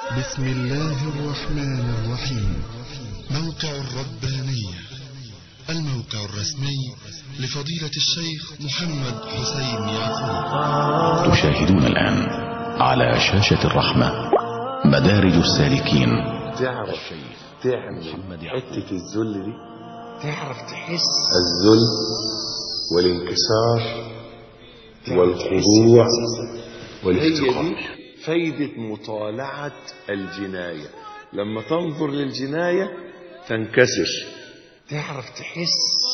بسم الله الرحمن الرحيم. موقع الربانية، الموقع الرسمي لفضيلة الشيخ محمد حسين يعقوب. تشاهدون الآن على شاشة الرحمة مدارج السالكين. تعرف تعمل حتة الذل دي، تعرف تحس الذل والانكسار والخضوع والافتقار. هي دي فايدة مطالعة الجناية. لما تنظر للجناية تنكسر، تعرف تحس.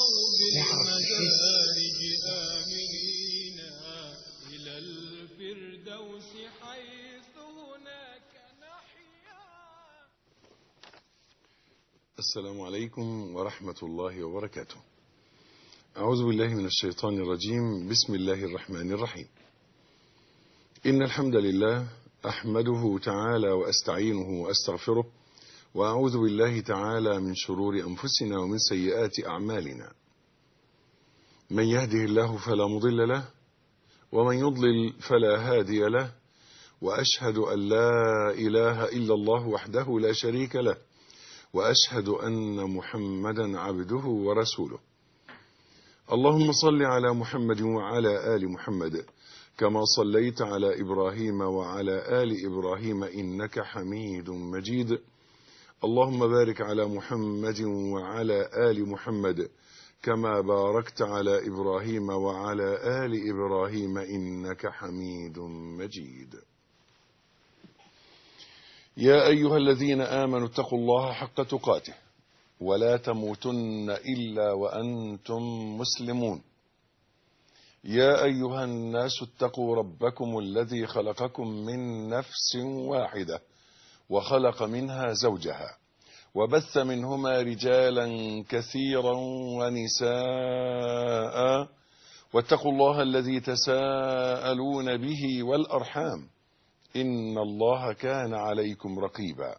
السلام عليكم ورحمة الله وبركاته. أعوذ بالله من الشيطان الرجيم. بسم الله الرحمن الرحيم. إن الحمد لله أحمده تعالى وأستعينه وأستغفره، وأعوذ بالله تعالى من شرور أنفسنا ومن سيئات أعمالنا. من يهده الله فلا مضل له، ومن يضلل فلا هادي له، وأشهد أن لا إله إلا الله وحده لا شريك له، وأشهد أن محمدا عبده ورسوله. اللهم صل على محمد وعلى آل محمد كما صليت على إبراهيم وعلى آل إبراهيم إنك حميد مجيد. اللهم بارك على محمد وعلى آل محمد كما باركت على إبراهيم وعلى آل إبراهيم إنك حميد مجيد. يا أيها الذين آمنوا اتقوا الله حق تقاته ولا تموتن إلا وأنتم مسلمون. يا أيها الناس اتقوا ربكم الذي خلقكم من نفس واحدة وخلق منها زوجها وبث منهما رجالا كثيرا ونساء، واتقوا الله الذي تساءلون به والأرحام إن الله كان عليكم رقيبا.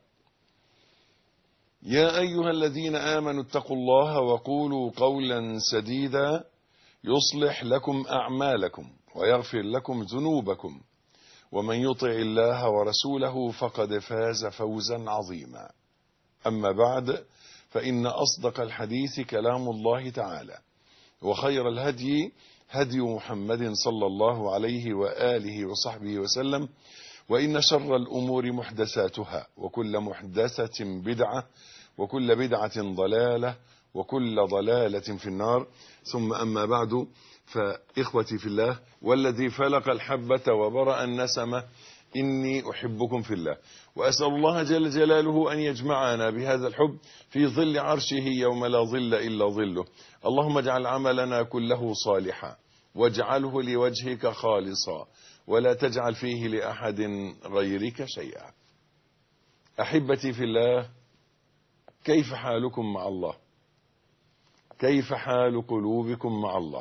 يا أيها الذين آمنوا اتقوا الله وقولوا قولا سديدا يصلح لكم أعمالكم ويغفر لكم ذنوبكم، ومن يطع الله ورسوله فقد فاز فوزا عظيما. أما بعد، فإن أصدق الحديث كلام الله تعالى، وخير الهدي هدي محمد صلى الله عليه وآله وصحبه وسلم، وإن شر الأمور محدثاتها، وكل محدثة بدعة، وكل بدعة ضلالة، وكل ضلالة في النار. ثم أما بعد، فإخوتي في الله والذي فلق الحبة وبرأ النسمة، إني أحبكم في الله، وأسأل الله جل جلاله أن يجمعنا بهذا الحب في ظل عرشه يوم لا ظل إلا ظله. اللهم اجعل عملنا كله صالحا، واجعله لوجهك خالصا، ولا تجعل فيه لأحد غيرك شيئا. أحبتي في الله، كيف حالكم مع الله؟ كيف حال قلوبكم مع الله؟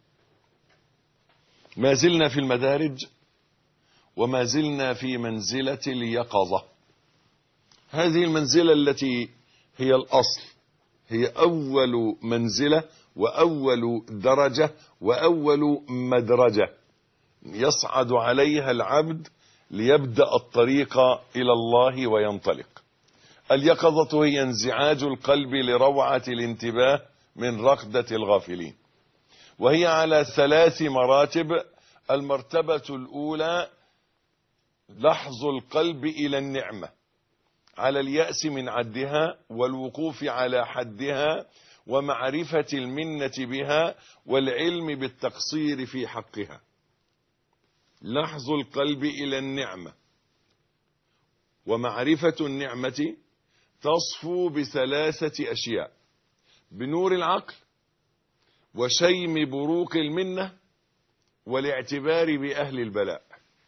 ما زلنا في المدارج، وما زلنا في منزلة اليقظة. هذه المنزلة التي هي الأصل، هي أول منزلة وأول درجة وأول مدرجة يصعد عليها العبد ليبدأ الطريق إلى الله وينطلق. اليقظة هي انزعاج القلب لروعة الانتباه من رقدة الغافلين، وهي على 3 مراتب. المرتبة الأولى لحظ القلب إلى النعمة، على اليأس من عدها والوقوف على حدها ومعرفة المنة بها والعلم بالتقصير في حقها. لحظ القلب إلى النعمة ومعرفة النعمة تصفو ب3 أشياء: بنور العقل، وشيم بروق المنة، والاعتبار بأهل البلاء.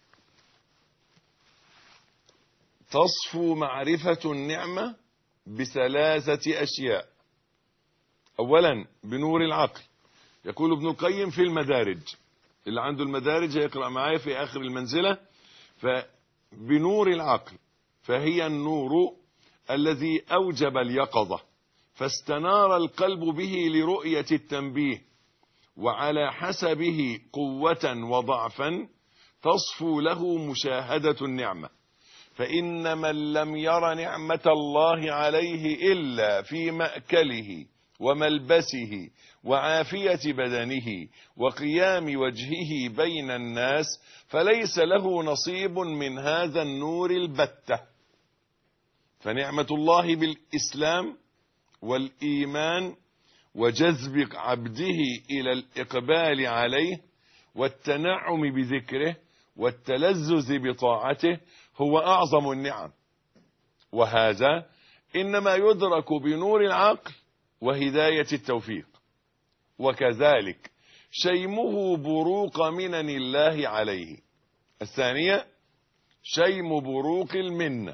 تصفو معرفة النعمة ب3 أشياء. أولا بنور العقل. يقول ابن القيم في المدارج، اللي عنده المدارج يقرأ معايا في آخر المنزلة. فبنور العقل، فهي النور الذي أوجب اليقظة، فاستنار القلب به لرؤية التنبيه، وعلى حسبه قوة وضعفا تصفو له مشاهدة النعمة، فإن من لم ير نعمة الله عليه إلا في مأكله وملبسه وعافية بدنه وقيام وجهه بين الناس فليس له نصيب من هذا النور البتة. فنعمة الله بالإسلام والإيمان وجذب عبده إلى الإقبال عليه والتنعم بذكره والتلذذ بطاعته هو أعظم النعم، وهذا إنما يدرك بنور العقل وهداية التوفيق. وكذلك شيمه بروق منن الله عليه. الثانية شيم بروق المنة.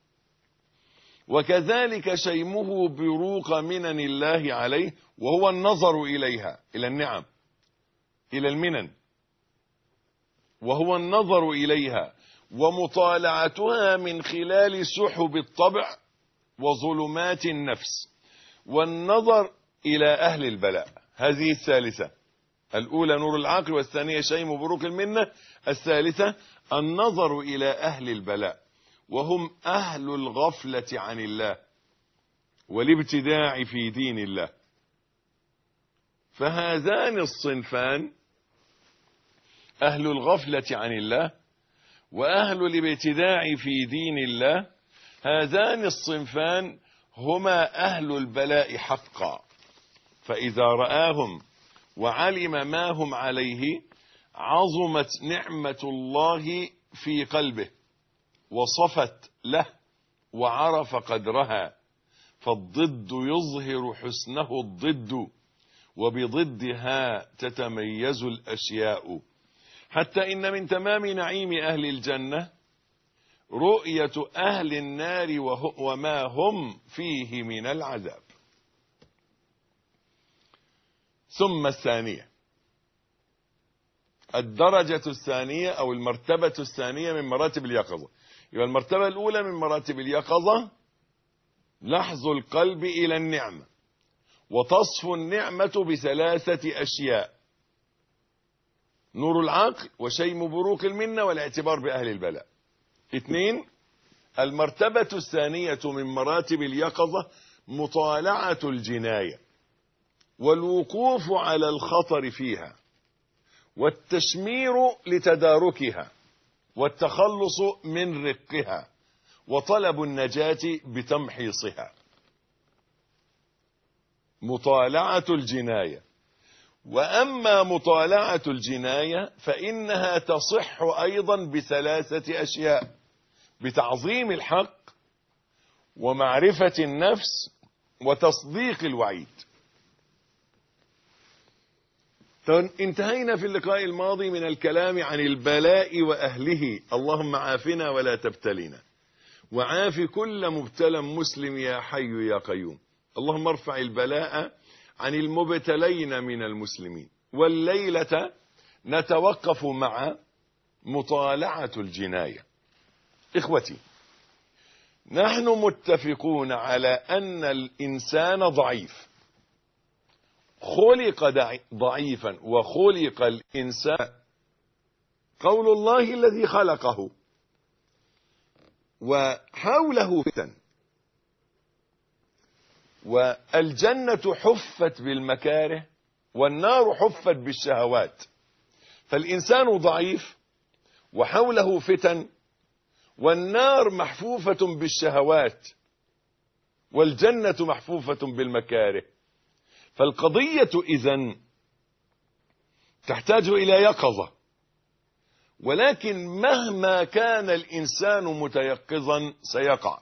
وكذلك شيمه بروق منن الله عليه وهو النظر إليها، إلى النعم، إلى المنن، وهو النظر إليها ومطالعتها من خلال سحب الطبع وظلمات النفس، والنظر إلى أهل البلاء. هذه الثالثة. الأولى نور العقل، والثانية شيم بروق المنة، الثالثة النظر إلى أهل البلاء وهم أهل الغفلة عن الله والابتداع في دين الله. فهذان الصنفان، أهل الغفلة عن الله وأهل الابتداع في دين الله، هذان الصنفان هما أهل البلاء حقا. فإذا رآهم وعلم ما هم عليه عظمت نعمة الله في قلبه وصفت له وعرف قدرها. فالضد يظهر حسنه الضد، وبضدها تتميز الأشياء. حتى إن من تمام نعيم أهل الجنة رؤية أهل النار وما هم فيه من العذاب. ثم الثانية، الدرجة الثانية أو المرتبة الثانية من مراتب اليقظة. يبقى المرتبة الأولى من مراتب اليقظة لحظ القلب إلى النعمة، وتصفو النعمة بثلاثة أشياء: نور العقل وشيم بروق المنة والاعتبار بأهل البلاء. 2. المرتبة الثانية من مراتب اليقظة مطالعة الجناية والوقوف على الخطر فيها والتشمير لتداركها والتخلص من رقها وطلب النجاة بتمحيصها. مطالعة الجناية. وأما مطالعة الجناية فإنها تصح أيضا بثلاثة أشياء: بتعظيم الحق ومعرفة النفس وتصديق الوعيد. انتهينا في اللقاء الماضي من الكلام عن البلاء وأهله. اللهم عافنا ولا تبتلنا، وعاف كل مبتلى مسلم يا حي يا قيوم. اللهم ارفع البلاء عن المبتلين من المسلمين. والليلة نتوقف مع مطالعة الجناية. إخوتي، نحن متفقون على أن الإنسان ضعيف، خلق ضعيفا، وخلق الإنسان قول الله الذي خلقه وحوله فتن، والجنة حفت بالمكاره والنار حفت بالشهوات. فالإنسان ضعيف وحوله فتن والنار محفوفة بالشهوات والجنة محفوفة بالمكاره. فالقضية إذن تحتاج إلى يقظة، ولكن مهما كان الإنسان متيقظا سيقع.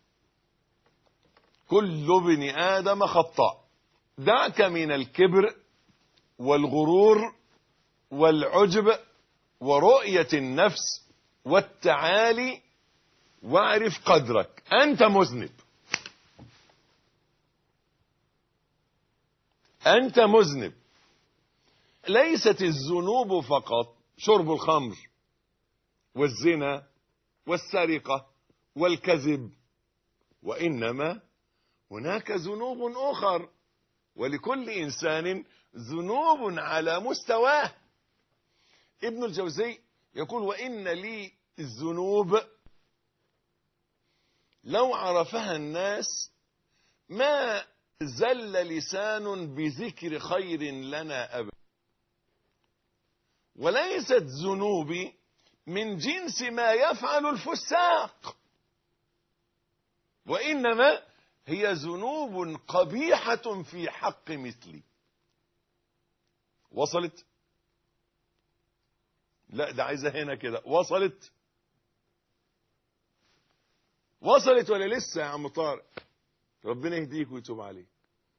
كل ابن آدم خطاء. دعك من الكبر والغرور والعجب ورؤية النفس والتعالي، واعرف قدرك، أنت مذنب، أنت مذنب. ليست الذنوب فقط شرب الخمر والزنا والسرقة والكذب، وإنما هناك ذنوب أخر، ولكل إنسان ذنوب على مستواه. ابن الجوزي يقول: وإن لي الذنوب لو عرفها الناس ما زل لسان بذكر خير لنا أبدا. وليست ذنوبي من جنس ما يفعل الفساق، وإنما هي ذنوب قبيحة في حق مثلي. وصلت؟ لا ده عايزة هنا كده. وصلت ولا لسه يا عم طارق؟ ربنا يهديك ويتوب عليك.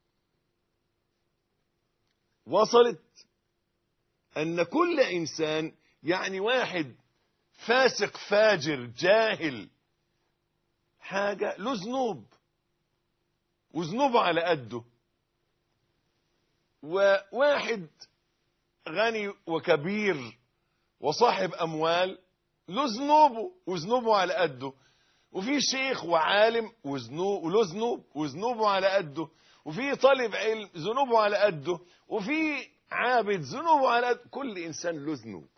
وصلت أن كل إنسان، يعني واحد فاسق فاجر جاهل حاجة له ذنوب، وذنوبه على قده، وواحد غني وكبير وصاحب أموال له ذنوبه وذنوبه على قده، وفي شيخ وعالم وله ذنوب وذنوبه على قده، وفي طالب علم ذنوبه على قده، وفي عابد ذنوبه على قده. كل إنسان له ذنوب.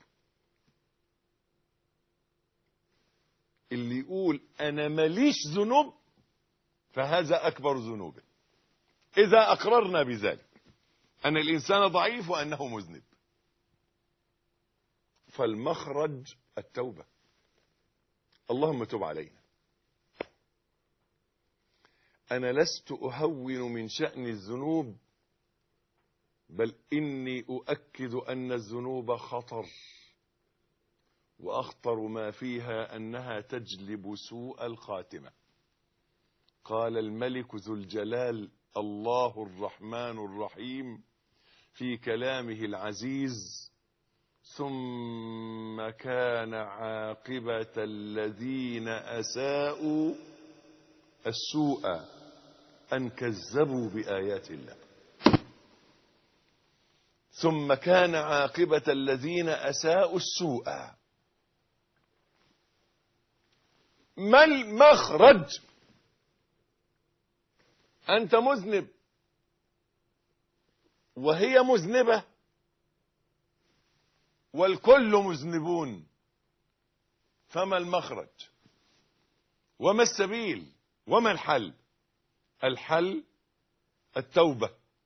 اللي يقول أنا ماليش ذنوب فهذا أكبر ذنوبه، إذا أقررنا بذلك أن الإنسان ضعيف وأنه مذنب. فالمخرج التوبة. اللهم تب علينا. أنا لست أهون من شأن الذنوب، بل إني أؤكد أن الذنوب خطر، وأخطر ما فيها أنها تجلب سوء الخاتمة. قال الملك ذو الجلال الله الرحمن الرحيم في كلامه العزيز: ثم كان عاقبة الذين أساءوا السوء أن كذبوا بآيات الله. ثم كان عاقبة الذين أساءوا السوء. ما المخرج؟ أنت مذنب وهي مذنبة والكل مذنبون، فما المخرج وما السبيل وما الحل؟ الحل التوبة.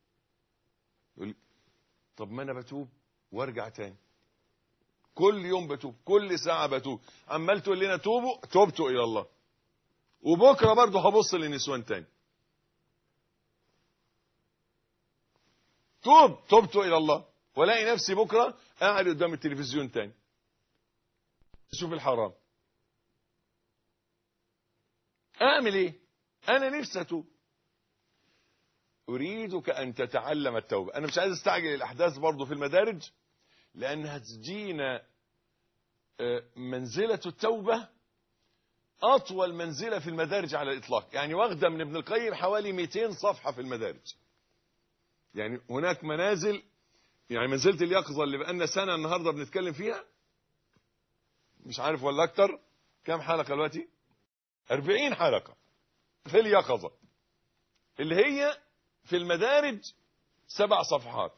طب ما أنا بتوب وارجع تاني، كل يوم بتوب، كل ساعة بتوب، عمال تقول لنا توبوا، توبت إلى الله، وبكرة برضه هبص للنسوان تاني. توبت إلى الله، ولاقي نفسي بكرة قاعد قدام التلفزيون تاني شوف الحرام. أعمل إيه؟ أنا نفسي أتوب. أريدك أن تتعلم التوبة. أنا مش عايز استعجل الأحداث برضه في المدارج، لأنها تجينا منزلة التوبة أطول منزلة في المدارج على الإطلاق. يعني واخدة من ابن القيم حوالي 200 صفحة في المدارج. يعني هناك منازل، يعني منزلة اليقظة اللي بقالنا سنة النهاردة بنتكلم فيها، مش عارف ولا أكتر، كم حلقة دلوقتي؟ 40 حلقة في اليقظة، اللي هي في المدارج 7 صفحات.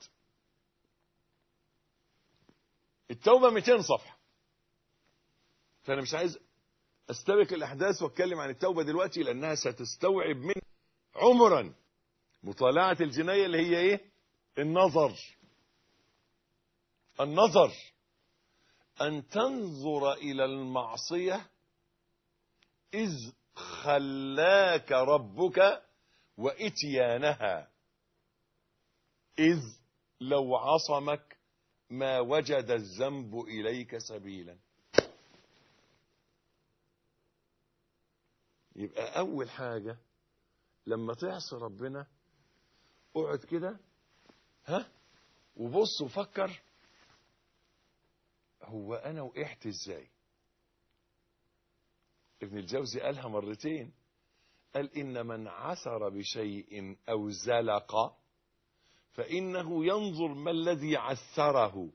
التوبة 200 صفحة. فأنا مش عايز استبق الأحداث واتكلم عن التوبة دلوقتي، لأنها ستستوعب من عمرا مطالعة الجناية اللي هي إيه؟ النظر، أن تنظر إلى المعصية إذ خلاك ربك وإتيانها، إذ لو عصمك ما وجد الذنب إليك سبيلا. يبقى أول حاجة لما تعصي ربنا اقعد كده وبص وفكر، هو أنا وقعت إزاي؟ ابن الجوزي قالها مرتين، قال إن من عثر بشيء أو زلق فإنه ينظر ما الذي عثره،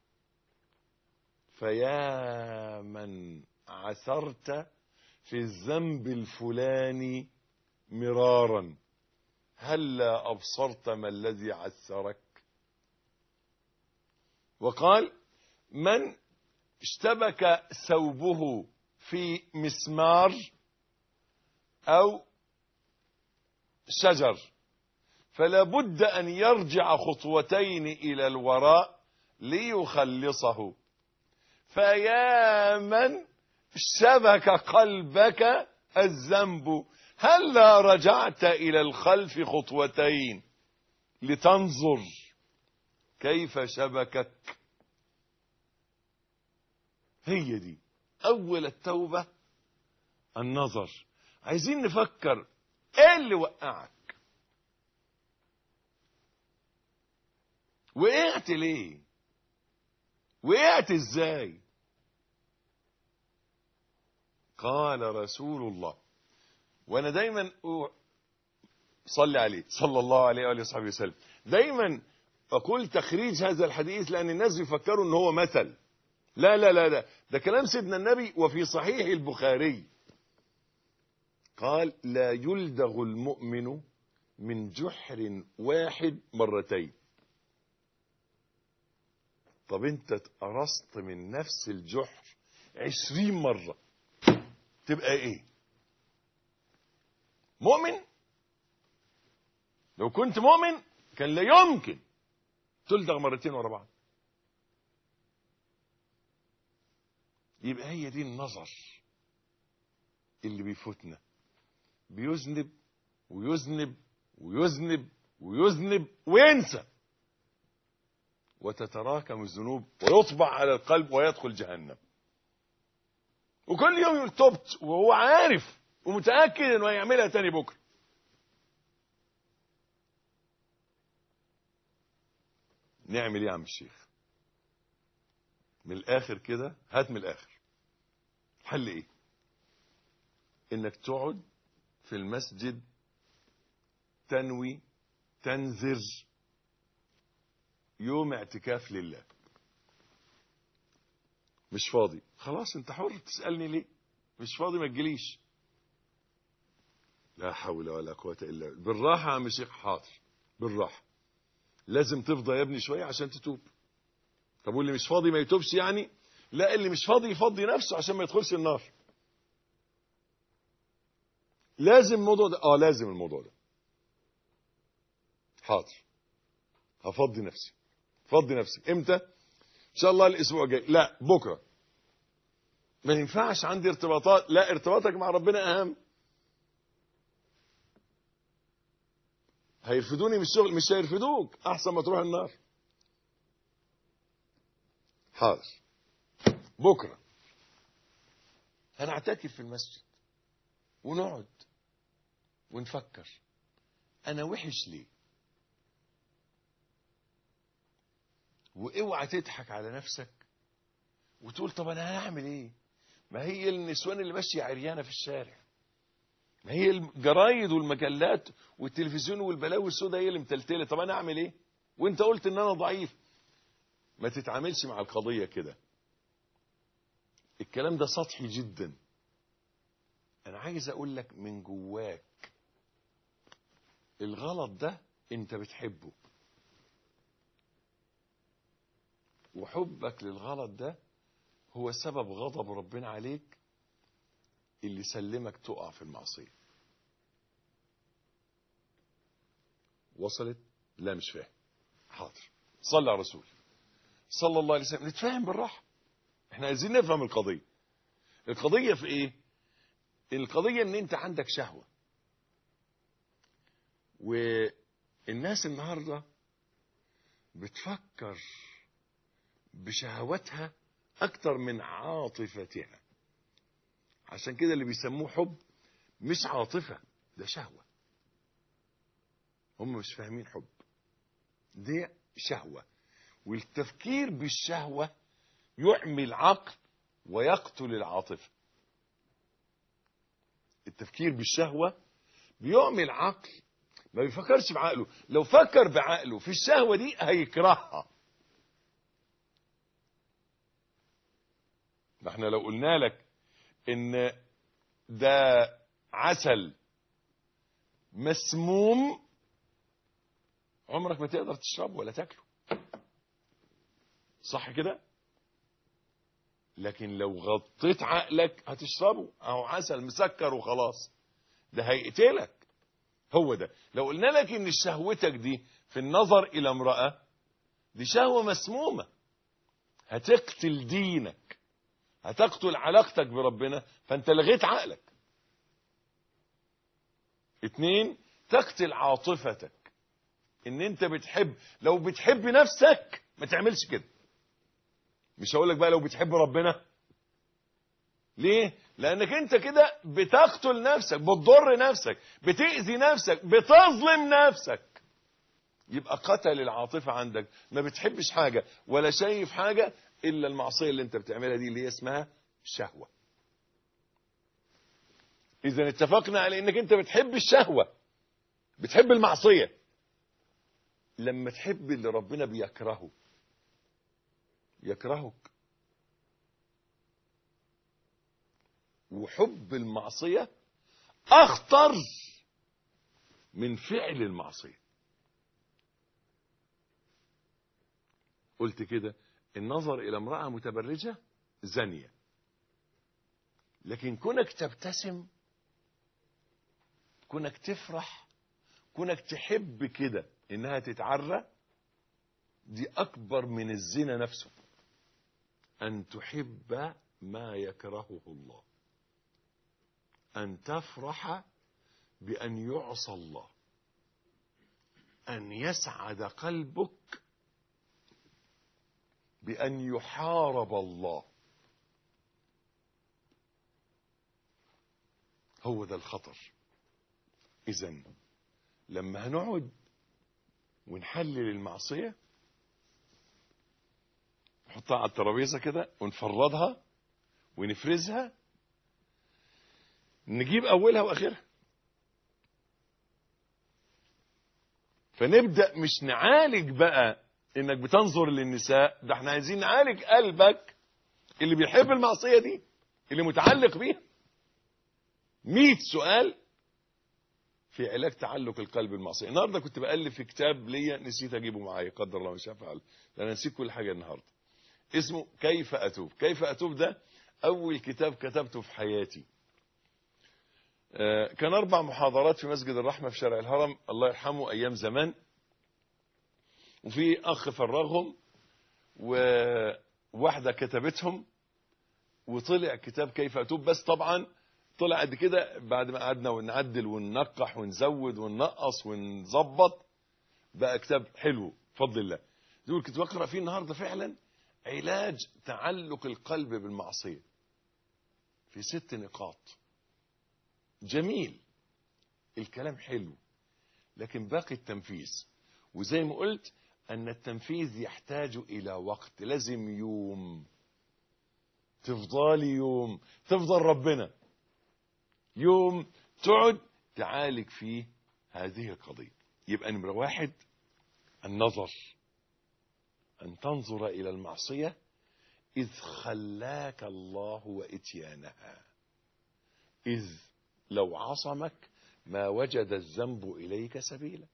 فيا من عثرت في الذنب الفلاني مرارا هلا أبصرت ما الذي عثرك. وقال من اشتبك ثوبه في مسمار أو شجر، فلا بد أن يرجع خطوتين إلى الوراء ليخلصه. فيا من شبك قلبك الذنب، هلا رجعت إلى الخلف خطوتين لتنظر كيف شبكك. هي دي أول التوبة، النظر. عايزين نفكر ايه اللي وقعك، وقعت ليه، وقعت ازاي. قال رسول الله، وانا دايما صلي عليه صلى الله عليه وآله وصحبه وسلم، دايما اقول تخريج هذا الحديث لان الناس بيفكروا ان هو مثل. لا لا لا لا، ده كلام سيدنا النبي وفي صحيح البخاري. قال لا يلدغ المؤمن من جحر واحد مرتين. طب انت اتقرصت من نفس الجحر 20 مرة تبقى ايه؟ مؤمن؟ لو كنت مؤمن كان لا يمكن تلدغ مرتين ورا بعض. يبقى هي دي النظر اللي بيفوتنا، بيذنب ويذنب ويذنب ويذنب وينسى، وتتراكم الذنوب ويطبع على القلب ويدخل جهنم. وكل يوم يقول تبت وهو عارف ومتأكد انه هيعملها تاني بكره. نعمل ايه يا عم الشيخ؟ من الاخر كده، هات من الاخر. حل ايه؟ انك تقعد في المسجد تنوي تنذر يوم اعتكاف لله. مش فاضي، خلاص انت حر، تسألني ليه؟ مش فاضي ما تجيليش. لا حول ولا قوة الا بالله. بالراحة يا عم الشيخ. حاضر بالراحة. لازم تفضى يا ابني شوية عشان تتوب. طب واللي مش فاضي ما يتوبش يعني؟ لا، اللي مش فاضي يفضي نفسه عشان ما يدخلش النار. لازم الموضوع ده، لازم الموضوع ده. حاضر هفضي نفسي. فضي نفسي امتى؟ ان شاء الله الاسبوع الجاي. لا بكره. ما ينفعش عندي ارتباطات. لا، ارتباطك مع ربنا اهم. هيرفدوني من الشغل؟ مش هيرفدوك، احسن ما تروح النار. حاضر بكره هنعتكف في المسجد ونقعد ونفكر انا وحش ليه. واوعى تضحك على نفسك وتقول طب انا هعمل ايه؟ ما هي النسوان اللي ماشيه عريانه في الشارع، ما هي الجرايد والمجلات والتلفزيون والبلاوي السوداء هي اللي متلتله. طب انا اعمل ايه؟ وانت قلت ان انا ضعيف. ما تتعاملش مع القضيه كده. الكلام ده سطحي جدا. انا عايز اقول لك من جواك الغلط ده انت بتحبه، وحبك للغلط ده هو سبب غضب ربنا عليك اللي سلمك تقع في المعصية. وصلت؟ لا مش فاهم. حاضر. صلى على الرسول صلى الله عليه وسلم. نتفاهم بالراحة. احنا عايزين نفهم القضية. القضية في ايه؟ القضية ان انت عندك شهوة، والناس النهاردة بتفكر بشهوتها اكتر من عاطفتها. عشان كده اللي بيسموه حب مش عاطفة، ده شهوة. هم مش فاهمين حب، دي شهوة. والتفكير بالشهوة يعمي العقل ويقتل العاطفة. التفكير بالشهوة بيعمي العقل، ما بيفكرش بعقله. لو فكر بعقله في الشهوة دي هيكرهها. ما احنا لو قلنا لك ان ده عسل مسموم عمرك ما تقدر تشربه ولا تاكله، صح كده؟ لكن لو غطيت عقلك هتشربه، اهو عسل مسكر وخلاص. ده هيقتلك. هو ده. لو قلنا لك ان شهوتك دي في النظر الى امرأة دي شهوة مسمومة، هتقتل دينك، هتقتل علاقتك بربنا، فانت لغيت عقلك. 2، تقتل عاطفتك، ان انت بتحب. لو بتحب نفسك ما تعملش كده. مش هقولك بقى لو بتحب ربنا. ليه؟ لانك انت كده بتقتل نفسك، بتضر نفسك، بتأذي نفسك، بتظلم نفسك. يبقى قتل العاطفة عندك، ما بتحبش حاجة ولا شايف حاجة الا المعصية اللي انت بتعملها دي، اللي هي اسمها شهوة. اذا اتفقنا على انك انت بتحب الشهوة، بتحب المعصية. لما تحب اللي ربنا بيكرهه يكرهك. وحب المعصية اخطر من فعل المعصية. قلت كده، النظر الى امرأة متبرجة زانية، لكن كونك تبتسم، كونك تفرح، كونك تحب كده انها تتعرى، دي اكبر من الزنا نفسه. ان تحب ما يكرهه الله، ان تفرح بان يعصى الله، ان يسعد قلبك بان يحارب الله. هو ده الخطر. اذن لما هنقعد ونحلل المعصية، نحطها على الترابيزة كده ونفرضها ونفرزها، نجيب اولها واخرها، فنبدأ مش نعالج بقى انك بتنظر للنساء، ده احنا عايزين نعالج قلبك اللي بيحب المعصية دي، اللي متعلق بيها. 100 سؤال في علاج تعلق القلب بالمعصية. النهارده كنت بألف في كتاب ليا، نسيت اجيبه معايا، قدر الله ما شاء فعل، لأن نسيت كل حاجة النهارده. اسمه كيف أتوب. كيف أتوب ده أول كتاب كتبته في حياتي. كان 4 محاضرات في مسجد الرحمة في شارع الهرم، الله يرحمه، أيام زمان. وفي أخ فرغهم وواحدة كتبتهم، وطلع كتاب كيف أتوب. بس طبعا طلع قد كده، بعد ما قعدنا ونعدل وننقح ونزود وننقص ونظبط، بقى كتاب حلو بفضل الله. دول كنت بقرأ فيه النهارده فعلا علاج تعلق القلب بالمعصية في 6 نقاط. جميل، الكلام حلو، لكن باقي التنفيذ. وزي ما قلت أن التنفيذ يحتاج إلى وقت، لازم يوم، تفضل يوم، تفضل ربنا يوم تقعد تعالج فيه هذه القضية. يبقى نمرة 1 النظر، أن تنظر إلى المعصية إذ خلاك الله وإتيانها، إذ لو عصمك ما وجد الذنب إليك سبيلا.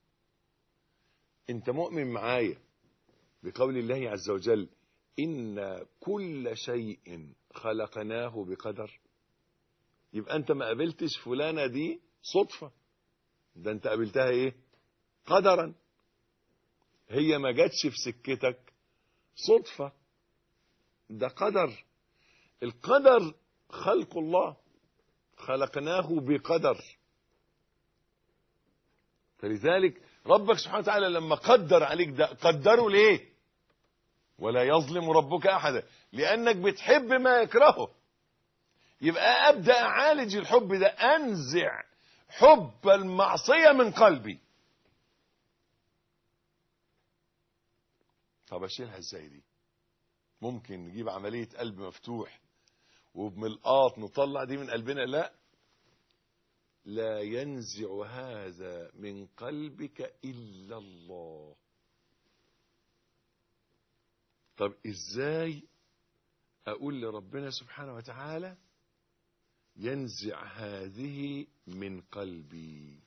أنت مؤمن معايا بقول الله عز وجل إن كل شيء خلقناه بقدر؟ يبقى أنت ما قابلتش فلانة دي صدفة، ده أنت قابلتها إيه؟ قدرا. هي ما جاتش في سكتك صدفة، ده قدر. القدر خلق الله، خلقناه بقدر. فلذلك ربك سبحانه وتعالى لما قدر عليك ده، قدره ليه؟ ولا يظلم ربك أحدا، لأنك بتحب ما يكرهه. يبقى أبدأ أعالج الحب ده، أنزع حب المعصية من قلبي. طب أشيلها إزاي دي؟ ممكن نجيب عملية قلب مفتوح وبملقاط نطلع دي من قلبنا؟ لا، لا ينزع هذا من قلبك إلا الله. طب إزاي أقول لربنا سبحانه وتعالى ينزع هذه من قلبي؟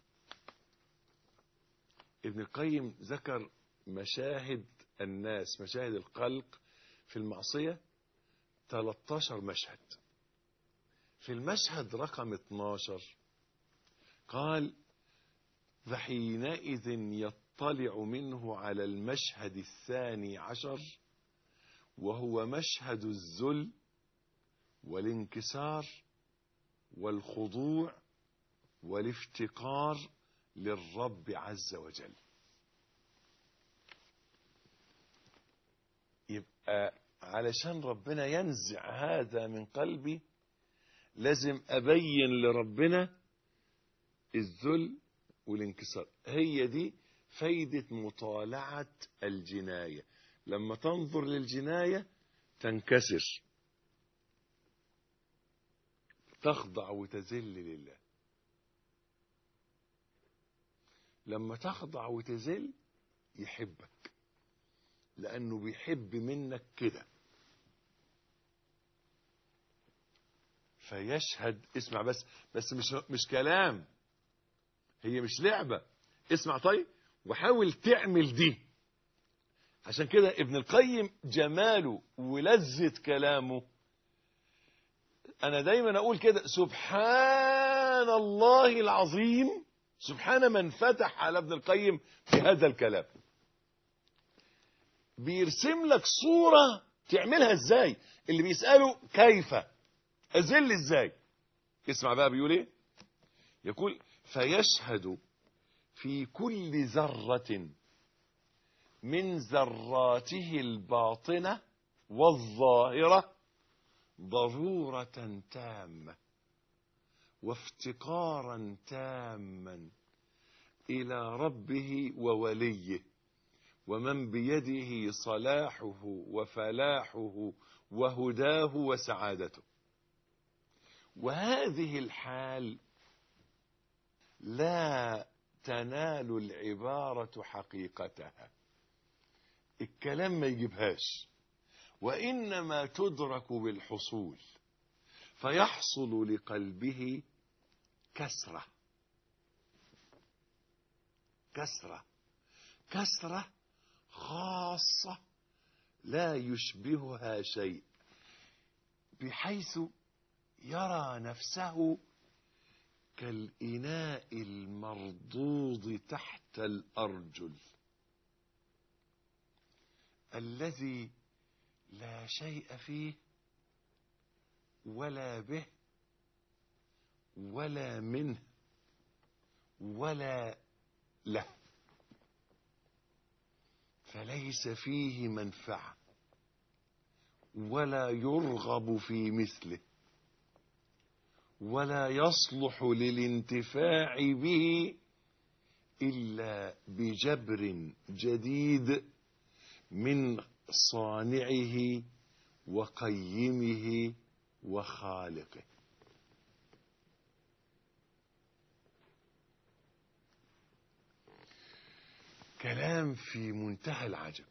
ابن القيم ذكر مشاهد الناس، مشاهد الخلق في المعصية، 13 مشهد. في المشهد رقم 12 قال فحينئذ يطلع منه على المشهد الثاني عشر، وهو مشهد الذل والانكسار والخضوع والافتقار للرب عز وجل. يبقى علشان ربنا ينزع هذا من قلبي لازم أبين لربنا الذل والانكسار. هي دي فايدة مطالعة الجناية. لما تنظر للجناية تنكسر، تخضع وتذل لله. لما تخضع وتذل يحبك، لأنه بيحب منك كده. فيشهد. اسمع بس مش كلام، هي مش لعبة. اسمع طيب وحاول تعمل دي. عشان كده ابن القيم جماله ولذة كلامه، أنا دايما أقول كده: سبحان الله العظيم، سبحان من فتح على ابن القيم في هذا الكلام. بيرسم لك صورة تعملها ازاي. اللي بيسأله كيف أذل ازاي، اسمع بقى بيقول ايه. يقول: فيشهد في كل ذرة من ذراته الباطنة والظاهرة ضرورة تامة وافتقارا تاما إلى ربه ووليه ومن بيده صلاحه وفلاحه وهداه وسعادته. وهذه الحال لا تنال العبارة حقيقتها، الكلام ما يجيبهاش، وإنما تدرك بالحصول. فيحصل لقلبه كسرة خاصة لا يشبهها شيء، بحيث يرى نفسه كالإناء المردود تحت الأرجل الذي لا شيء فيه ولا به ولا منه ولا له، فليس فيه منفعة ولا يرغب في مثله ولا يصلح للانتفاع به إلا بجبر جديد من صانعه وقيمه وخالقه. كلام في منتهى العجب.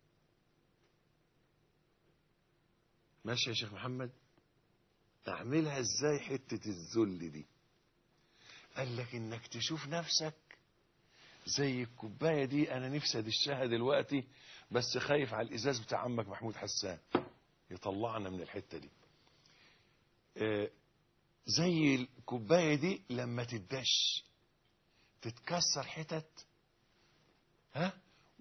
ماشي يا شيخ محمد؟ اعملها ازاي حتة الذل دي؟ قال لك انك تشوف نفسك زي الكوباية دي. انا نفسي ادشها دلوقتي بس خايف على الازاز بتاع عمك محمود حسان يطلعنا من الحتة دي. زي الكوباية دي لما تدش تتكسر حتت، ها،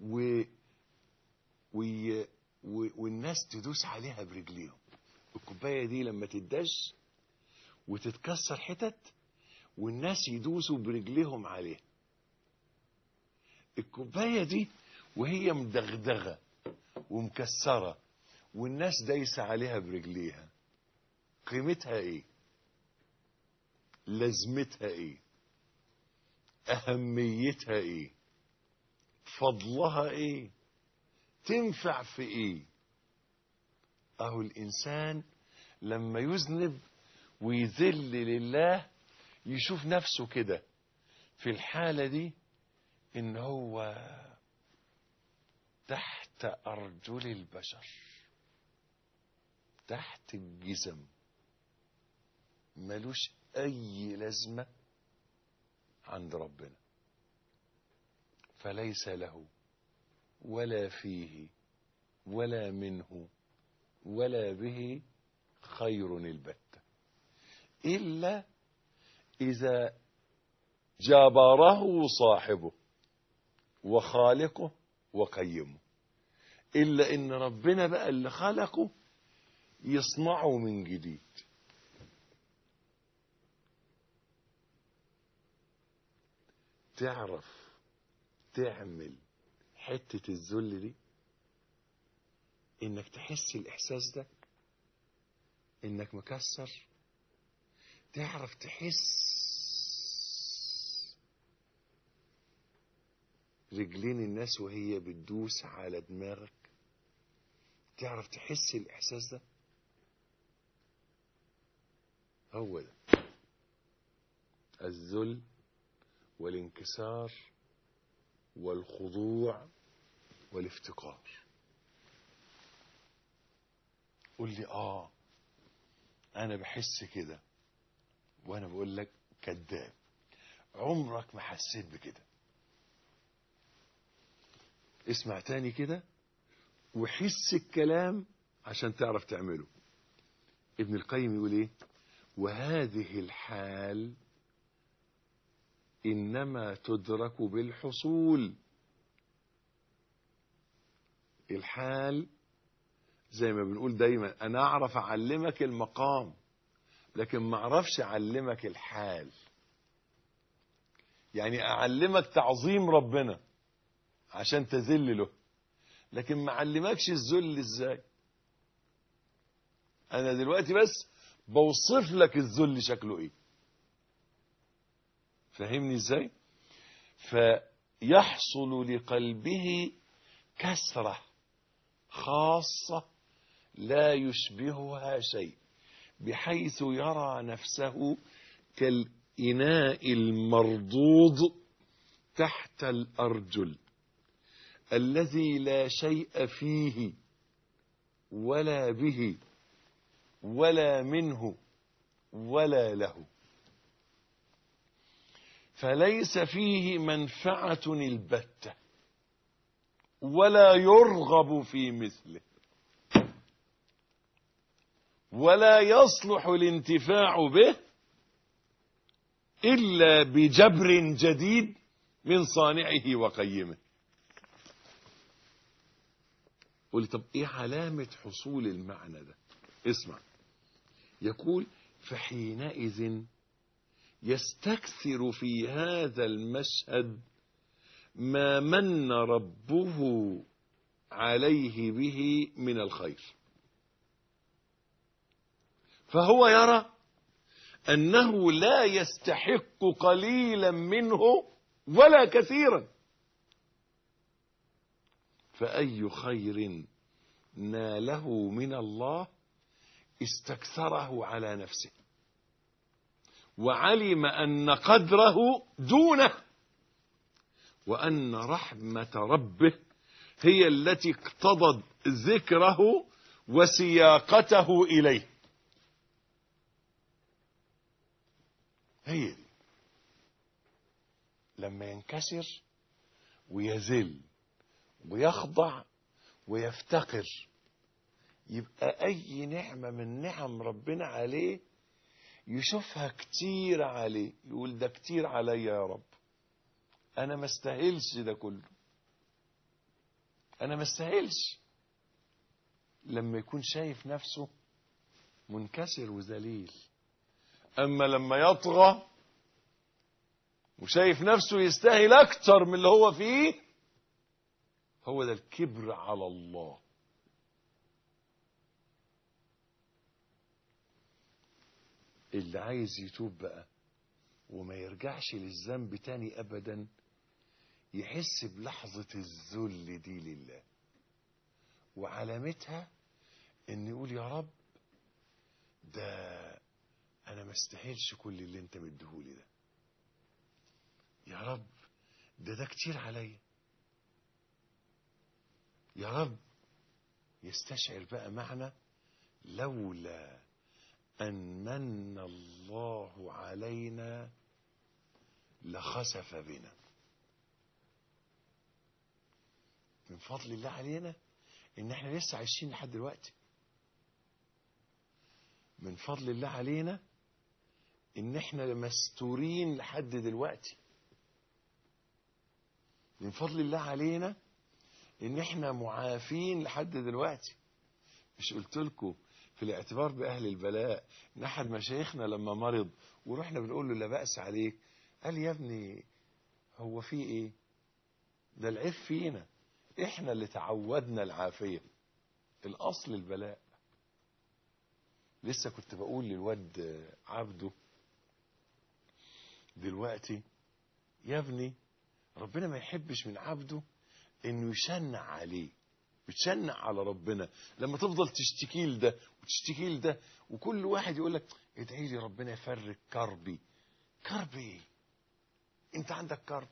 والناس تدوس عليها برجليهم. الكوباية دي لما تدش وتتكسر حتت والناس يدوسوا برجليهم عليها. الكوباية دي وهي مدغدغة ومكسرة والناس دايسة عليها برجليها، قيمتها ايه؟ لازمتها ايه؟ اهميتها ايه؟ فضلها ايه؟ تنفع في ايه؟ اهو الانسان لما يذنب ويذل لله يشوف نفسه كده في الحالة دي، ان هو تحت ارجل البشر، تحت الجزم، ملوش اي لازمة عند ربنا، فليس له ولا فيه ولا منه ولا به خير البتة، إلا إذا جبره صاحبه وخالقه وقيمه، إلا إن ربنا بقى اللي خلقه يصنعه من جديد. تعرف تعمل حتة الذل دي، إنك تحس الإحساس ده إنك مكسر، تعرف تحس رجلين الناس وهي بتدوس على دماغك، تعرف تحس الإحساس ده. هو ده الذل والانكسار والخضوع والافتقار. قول لي أنا بحس كده، وأنا بقول لك كذاب، عمرك ما حسيت بكده. اسمع تاني كده وحس الكلام عشان تعرف تعمله. ابن القيم يقول ايه؟ وهذه الحال إنما تدرك بالحصول. الحال زي ما بنقول دايما، أنا أعرف أعلمك المقام لكن ما أعرفش أعلمك الحال. يعني أعلمك تعظيم ربنا عشان تذل له، لكن ما أعلمكش الذل إزاي. أنا دلوقتي بس بوصف لك الذل شكله إيه. فهمني إزاي؟ فيحصل لقلبه كسرة خاصة لا يشبهها شيء، بحيث يرى نفسه كالإناء المردود تحت الأرجل الذي لا شيء فيه ولا به ولا منه ولا له، فليس فيه منفعة البتة ولا يرغب في مثله ولا يصلح الانتفاع به إلا بجبر جديد من صانعه وقيمه. قل طب ايه علامة حصول المعنى ده؟ اسمع، يقول فحينئذ يستكثر في هذا المشهد ما من ربه عليه به من الخير، فهو يرى أنه لا يستحق قليلا منه ولا كثيرا، فأي خير ناله من الله استكثره على نفسه وعلم أن قدره دونه، وأن رحمة ربه هي التي اقتضت ذكره وسياقته إليه. هي دي لما ينكسر ويذل ويخضع ويفتقر، يبقى أي نعمة من نعم ربنا عليه يشوفها كتير عليه، يقول ده كتير عليا يا رب، أنا ما استاهلش ده كله، أنا ما استاهلش. لما يكون شايف نفسه منكسر وذليل. أما لما يطغى وشايف نفسه يستاهل أكتر من اللي هو فيه، هو ده الكبر على الله. اللي عايز يتوب بقى وما يرجعش للذنب تاني أبدا، يحس بلحظة الذل دي لله، وعلامتها ان يقول يا رب ده انا ما استاهلش كل اللي انت مديهولي ده، يا رب ده كتير عليا، يا رب. يستشعر بقى معنى لولا أن من الله علينا لخسف بنا. من فضل الله علينا ان احنا لسه عايشين لحد دلوقتي. من فضل الله علينا ان احنا مستورين لحد دلوقتي. من فضل الله علينا ان احنا معافين لحد دلوقتي. مش قلت لكم في الاعتبار باهل البلاء ان احد مشايخنا لما مرض ورحنا بنقول له لا بأس عليك، قال يا ابني هو في ايه؟ ده العيب فينا، احنا اللي تعودنا العافية، الاصل البلاء. لسه كنت بقول للواد عبده دلوقتي، يا ابني ربنا ما يحبش من عبده انه يشنع عليه. بتشنع على ربنا لما تفضل تشتكي لده وتشتكي لده، وكل واحد يقول لك ادعي لي ربنا يفرج كربي. كرب ايه؟ انت عندك كرب؟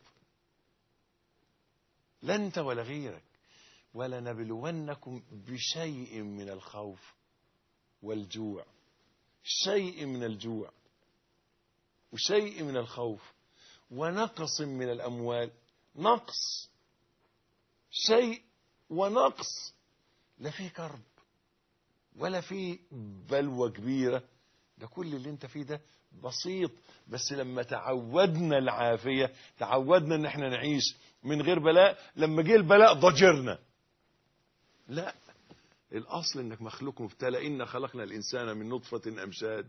لا انت ولا غيرك. ولنبلونكم بشيء من الخوف والجوع، شيء من الجوع وشيء من الخوف ونقص من الأموال. نقص شيء ونقص، لا في كرب ولا في بلوى كبيرة، ده كل اللي انت فيه ده بسيط. بس لما تعودنا العافية، تعودنا ان احنا نعيش من غير بلاء، لما جه البلاء ضجرنا. لا، الاصل انك مخلوق مبتلى. إنا خلقنا الانسان من نطفة امشاج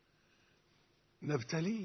نبتليه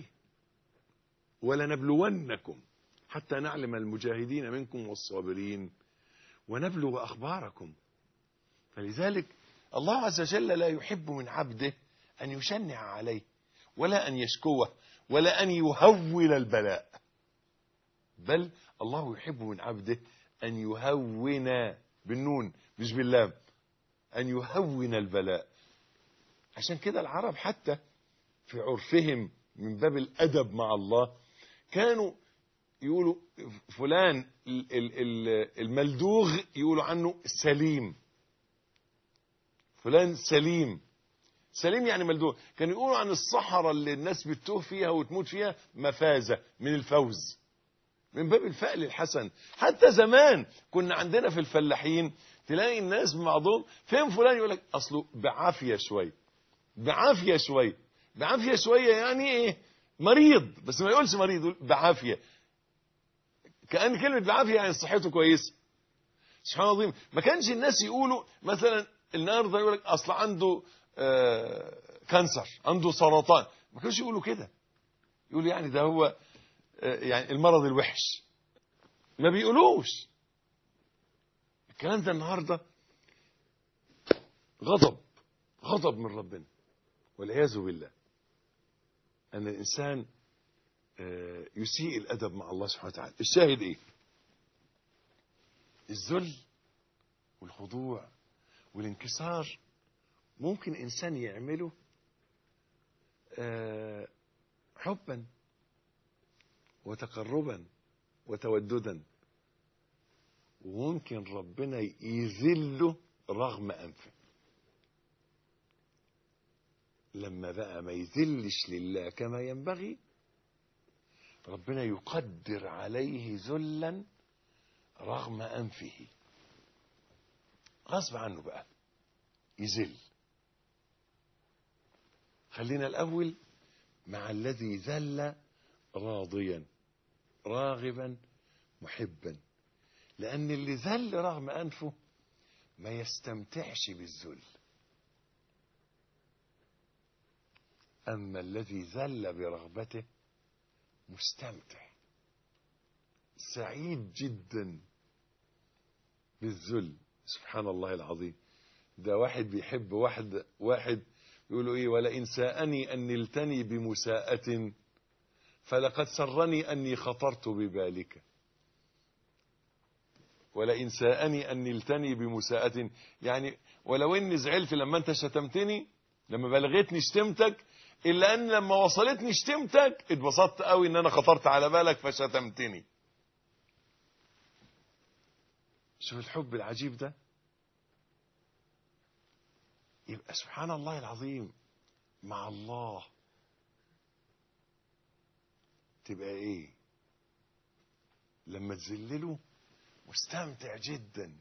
ولنبلونكم حتى نعلم المجاهدين منكم والصابرين ونبلغ اخباركم. فلذلك الله عز وجل لا يحب من عبده ان يشنع عليه ولا ان يشكوه ولا ان يهول البلاء، بل الله يحب من عبده ان يهون، بالنون مش باللام، ان يهون البلاء. عشان كده العرب حتى في عرفهم من باب الادب مع الله كانوا يقولوا فلان الملدوغ يقولوا عنه سليم، فلان سليم. سليم يعني ملدوغ. كانوا يقولوا عن الصحراء اللي الناس بتتوه فيها وتموت فيها مفازة، من الفوز، من باب الفأل الحسن. حتى زمان كنا عندنا في الفلاحين تلاقي الناس بعضهم فين فلان يقول لك اصله بعافية شوية، بعافية شوية، بعافية شوية يعني ايه؟ مريض، بس ما يقولش مريض، يقول بعافية، كأن كلمة بعافية يعني صحته كويسة. سبحان الله العظيم. ما كانش الناس يقولوا مثلا النهارده يقول لك اصل عنده كانسر، عنده سرطان، ما كانوش يقولوا كده. يقولوا يعني ده هو يعني المرض الوحش، ما بيقولوش الكلام ده. النهارده غضب من ربنا والعياذ بالله ان الانسان يسيء الادب مع الله سبحانه وتعالى. الشاهد ايه؟ الذل والخضوع والانكسار ممكن انسان يعمله حبا وتقربا وتوددا، وممكن ربنا يذله رغم انفه. لما بقى ما يذلش لله كما ينبغي، ربنا يقدر عليه ذلا رغم انفه، غصب عنه بقى يذل. خلينا الاول مع الذي ذل راضيا راغبا محبا، لان اللي ذل رغم انفه ما يستمتعش بالذل، اما الذي ذل برغبته مستمتع سعيد جدا بالذل. سبحان الله العظيم. ده واحد بيحب واحد يقولوا ايه؟ ولئن ساءني ان نلتني بمساءة فلقد سرني اني خطرت ببالك. ولئن ساءني ان نلتني بمساءة، يعني ولو اني زعلت لما انت شتمتني، لما بلغتني شتمتك، الا ان لما وصلتني شتمتك اتبسطت قوي ان انا خطرت على بالك فشتمتني. شوف الحب العجيب ده. يبقى سبحان الله العظيم مع الله تبقى ايه؟ لما تذلله مستمتع جدا،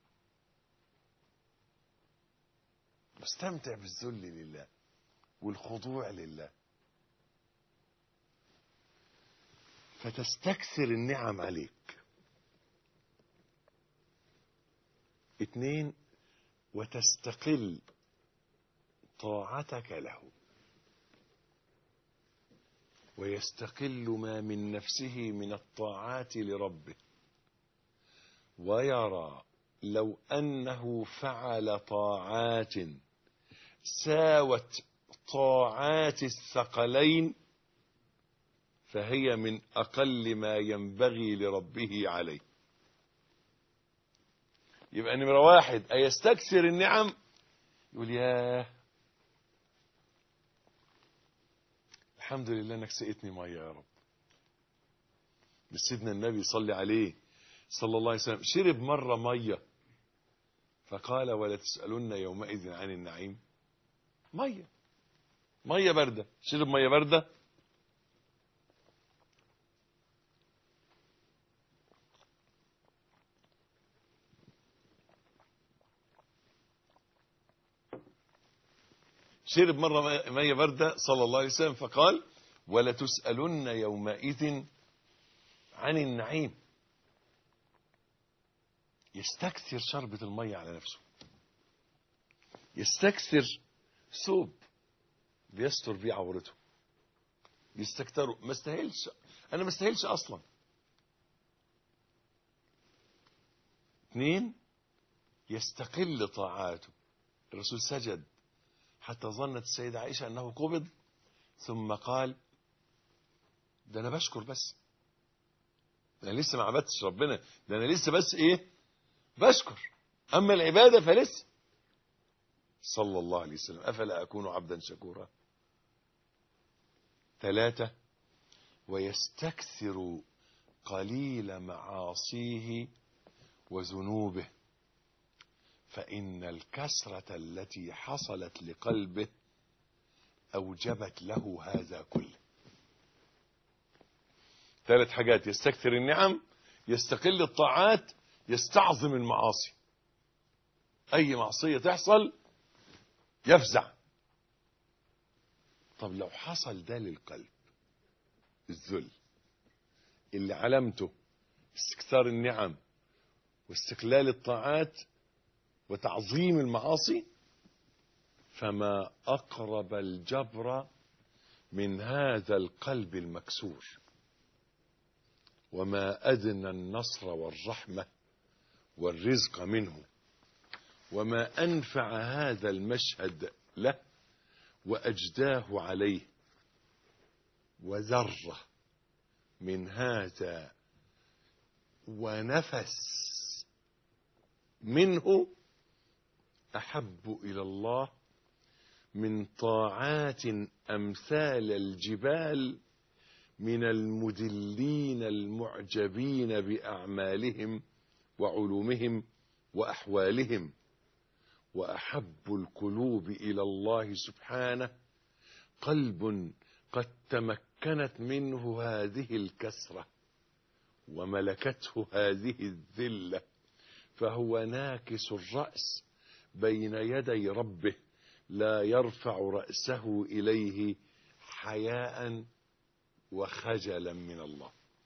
مستمتع بالذل لله والخضوع لله، فتستكثر النعم عليك. 2 وتستقل طاعتك له، ويستقل ما من نفسه من الطاعات لربه، ويرى لو أنه فعل طاعات ساوت طاعات الثقلين فهي من أقل ما ينبغي لربه عليه. يبقى نمرة 1 أيستكثر النعم، يقول ياه الحمد لله انك سقيتني ميه يا رب. بس سيدنا النبي صلى عليه صلى الله عليه وسلم شرب مرة ميه فقال ولا تسألن يومئذ عن النعيم. ميه باردة، شرب ميه باردة. شرب مرة ميه باردة صلى الله عليه وسلم فقال ولا تسألن يومئذ عن النعيم. يستكثر شربة المية على نفسه، يستكثر ثوب بيستر بيه عورته، يستكتره. ما استاهلش، انا ما استاهلش اصلا. 2 يستقل طاعاته. الرسول سجد حتى ظنت السيدة عائشة انه قبض، ثم قال ده انا بشكر بس، ده انا لسه ما عبدتش ربنا، ده انا لسه بس ايه بشكر، اما العبادة فلسه. صلى الله عليه وسلم افلا اكون عبدا شكورا. 3 ويستكثر قليل معاصيه وذنوبه، فإن الكسرة التي حصلت لقلبه أوجبت له هذا كله. 3 حاجات: يستكثر النعم، يستقل الطاعات، يستعظم المعاصي. أي معصية تحصل يفزع. طب لو حصل ده للقلب، الذل اللي علامته استكثار النعم واستقلال الطاعات وتعظيم المعاصي، فما أقرب الجبر من هذا القلب المكسور، وما أدنى النصر والرحمة والرزق منه، وما أنفع هذا المشهد له وأجداه عليه، وذرة من هذا ونفس منه أحب إلى الله من طاعات أمثال الجبال من المدلين المعجبين بأعمالهم وعلومهم وأحوالهم. وأحب القلوب إلى الله سبحانه قلب قد تمكنت منه هذه الكسرة وملكته هذه الذلة، فهو ناكس الرأس بين يدي ربه، لا يرفع رأسه إليه حياء وخجلا من الله.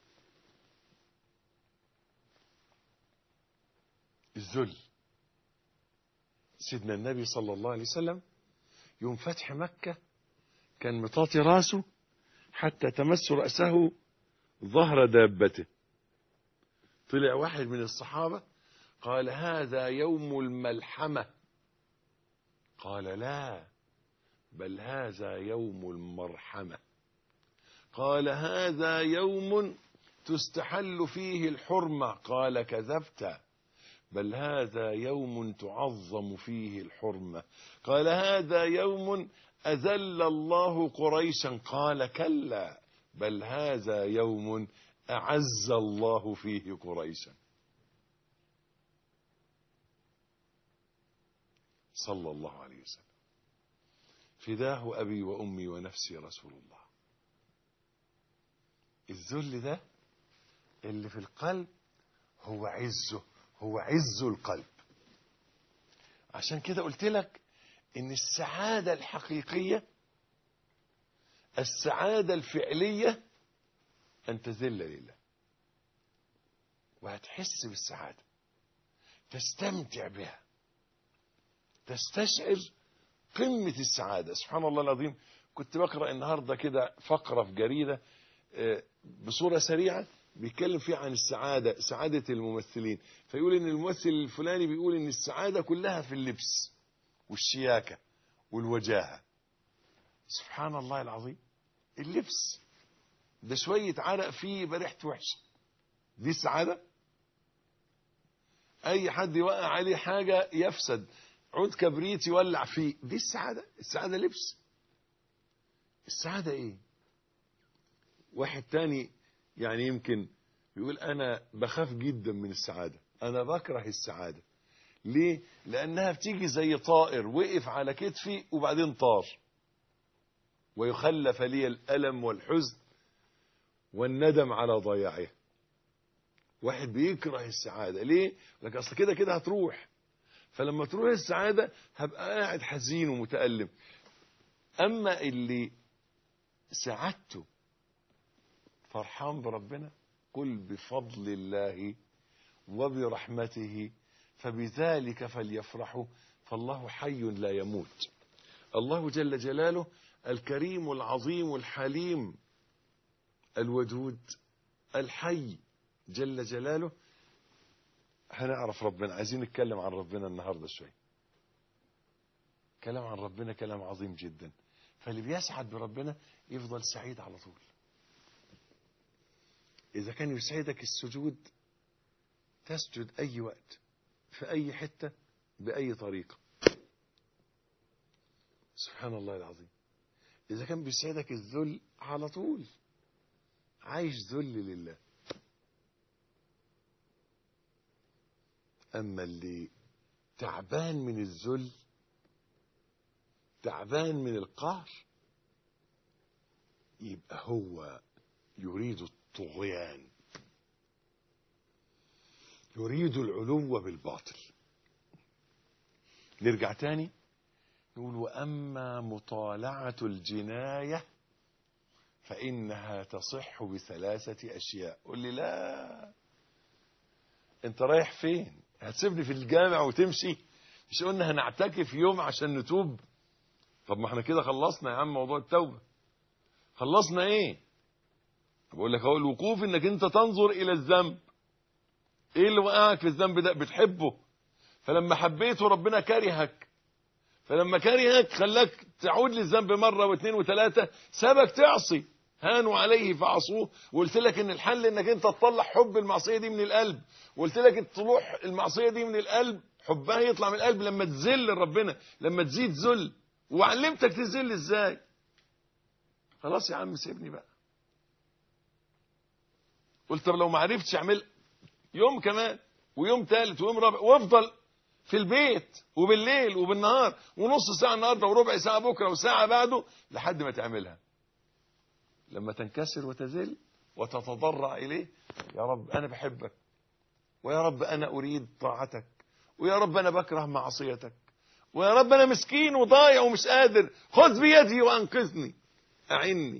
الذل. سيدنا النبي صلى الله عليه وسلم يوم فتح مكة كان مطاطي راسه حتى تمس رأسه ظهر دابته. طلع واحد من الصحابة قال هذا يوم الملحمة، قال لا بل هذا يوم المرحمة، قال هذا يوم تستحل فيه الحرمة، قال كذبت بل هذا يوم تعظم فيه الحرمة، قال هذا يوم أذل الله قريشا، قال كلا بل هذا يوم أعز الله فيه قريشا. صلى الله عليه وسلم. فداه أبي وأمي ونفسي رسول الله. الذل ده اللي في القلب هو عزه، هو عز القلب. عشان كده قلت لك ان السعادة الحقيقية، السعادة الفعلية ان تذل لله، وهتحس بالسعادة. تستمتع بها، تستشعر قمة السعادة. سبحان الله العظيم، كنت بقرأ النهاردة كده فقرة في جريدة بصورة سريعة بيتكلم فيها عن السعادة، سعادة الممثلين، فيقول ان الممثل الفلاني بيقول ان السعادة كلها في اللبس والشياكة والوجاهة. سبحان الله العظيم، اللبس ده شوية عرق فيه يبقى ريحته وحشة، دي السعادة؟ اي حد يوقع عليه حاجة يفسد، عود كبريت يولع فيه، دي السعادة؟ السعادة لبس؟ السعادة ايه؟ واحد تاني يعني يمكن يقول انا بخاف جدا من السعادة، انا بكره السعادة. ليه؟ لانها بتيجي زي طائر وقف على كتفي وبعدين طار، ويخلف لي الالم والحزن والندم على ضياعها. واحد بيكره السعادة ليه؟ لك اصل كده كده هتروح، فلما تروح السعادة هبقى قاعد حزين ومتألم. اما اللي سعادته فرحان بربنا، قل بفضل الله وبرحمته فبذلك فليفرحوا فالله حي لا يموت. الله جل جلاله الكريم العظيم الحليم الودود الحي جل جلاله. هنعرف ربنا، عايزين نتكلم عن ربنا النهاردة شوي. كلام عن ربنا كلام عظيم جدا، فاللي بيسعد بربنا يفضل سعيد على طول. إذا كان يسعدك السجود تسجد أي وقت في أي حتة بأي طريقة. سبحان الله العظيم. إذا كان بيسعدك الذل على طول عايش ذل لله. أما اللي تعبان من الذل، تعبان من القهر، يبقى هو يريد الطغيان، يريد العلو بالباطل. نرجع تاني نقول وأما مطالعة الجناية فإنها تصح بثلاثة أشياء. قل لي لا، انت رايح فين؟ هتسيبني في الجامع وتمشي؟ مش قلنا هنعتكف يوم عشان نتوب؟ طب ما احنا كده خلصنا يا عم موضوع التوبة. خلصنا ايه؟ بقول لك هو الوقوف انك انت تنظر الى الذنب. ايه اللي وقعك في الذنب ده؟ بتحبه، فلما حبيته ربنا كرهك، فلما كرهك خلاك تعود للذنب مرة واثنين وثلاثة، سابك تعصي، هانوا عليه فعصوه. وقلت لك ان الحل انك انت تطلع حب المعصية دي من القلب، وقلت لك طلوع المعصية دي من القلب حبها يطلع من القلب لما تذل ربنا، لما تزيد ذل، وعلمتك تذل ازاي. خلاص يا عم سيبني بقى. قلت طب لو ما عرفتش اعمل يوم كمان ويوم ثالث ويوم رابع، وافضل في البيت وبالليل وبالنهار، ونص ساعة النهارده وربع ساعة بكره وساعة بعده، لحد ما تعملها. لما تنكسر وتذل وتتضرع إليه، يا رب أنا بحبك، ويا رب أنا أريد طاعتك، ويا رب أنا بكره معصيتك، ويا رب أنا مسكين وضايع ومش قادر، خذ بيدي وأنقذني، أعني.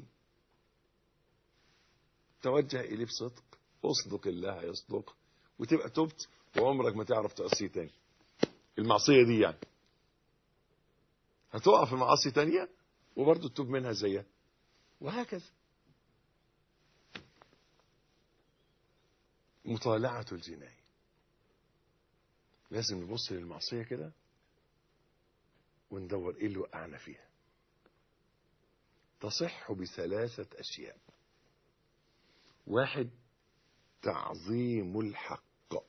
توجه إليه بصدق، أصدق الله يصدق، وتبقى تبت وعمرك ما تعرف تعصيه تاني. المعصية دي يعني هتقع في معاصي تانية وبرضه تتوب منها زيها، وهكذا. مطالعة الجناية، لازم نبص للمعصية كده وندور ايه اللي وقعنا فيها. تصح بثلاثة أشياء. واحد، تعظيم الحق.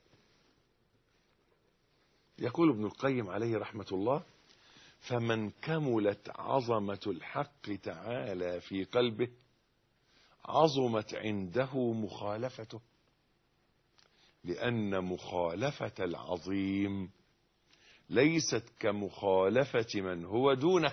يقول ابن القيم عليه رحمة الله: فمن كملت عظمة الحق تعالى في قلبه عظمت عنده مخالفته، لأن مخالفة العظيم ليست كمخالفة من هو دونه.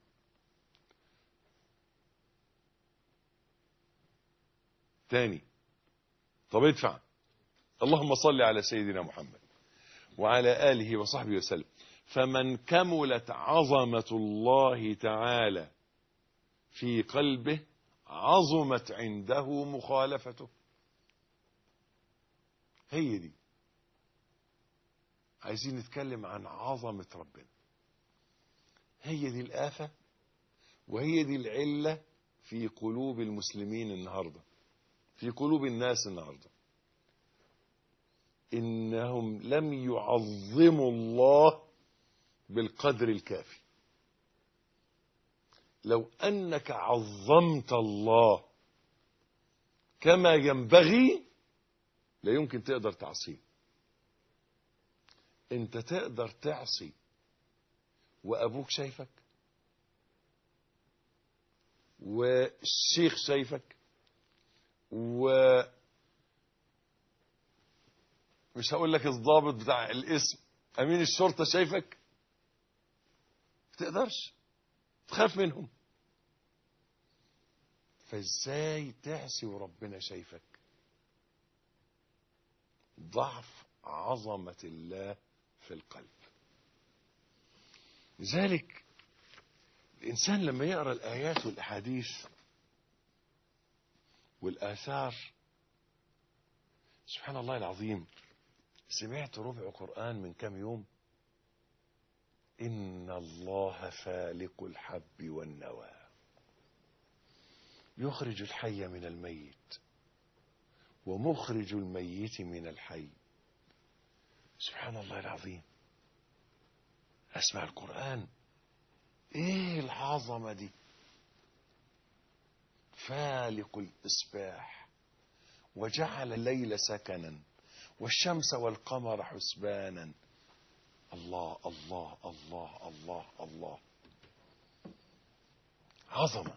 تاني، طب ادفع. اللهم صل على سيدنا محمد وعلى آله وصحبه وسلم. فمن كملت عظمة الله تعالى في قلبه عظمت عنده مخالفته. هي دي عايزين نتكلم عن عظمة ربنا. هي دي الآفة وهي دي العلة في قلوب المسلمين النهاردة، في قلوب الناس النهاردة، إنهم لم يعظموا الله بالقدر الكافي. لو أنك عظمت الله كما ينبغي لا يمكن تقدر تعصيه. انت تقدر تعصي وأبوك شايفك والشيخ شايفك ومش هقول لك الضابط بتاع الاسم أمين الشرطة شايفك، ما تقدرش، تخاف منهم. فازاي تعصي وربنا شايفك؟ ضعف عظمة الله في القلب. لذلك الإنسان لما يقرأ الآيات والأحاديث والآثار، سبحان الله العظيم. سمعت ربع قرآن من كام يوم، إن الله فالق الحب والنوى يخرج الحي من الميت ومخرج الميت من الحي. سبحان الله العظيم. أسمع القرآن، إيه العظمة دي؟ فالق الإصباح وجعل الليل سكنا والشمس والقمر حسبانا. الله الله الله الله الله، عظمة.